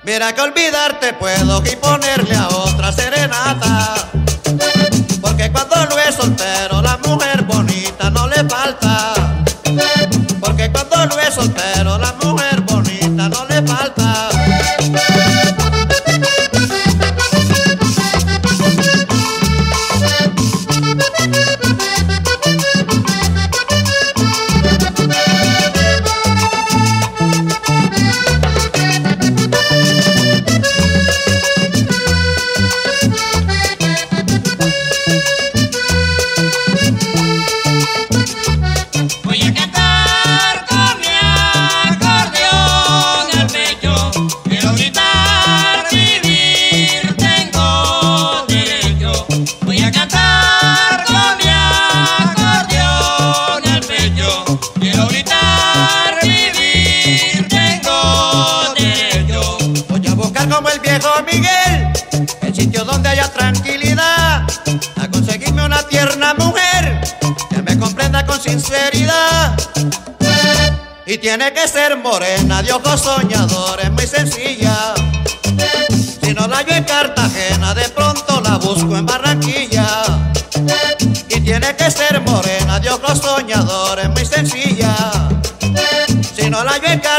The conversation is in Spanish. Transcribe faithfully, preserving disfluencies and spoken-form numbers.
Mira que olvidarte puedo y ponerle a otra serenata, porque cuando no es soltero la mujer bonita no le falta, porque cuando no es soltero la mujer bonita no le falta. Como el viejo Miguel, el sitio donde haya tranquilidad, a conseguirme una tierna mujer que me comprenda con sinceridad. Y tiene que ser morena, de ojos soñadores, muy sencilla. Si no la hallo en Cartagena, de pronto la busco en Barranquilla. Y tiene que ser morena, de ojos soñadores, muy sencilla. Si no la hallo en Cartagena,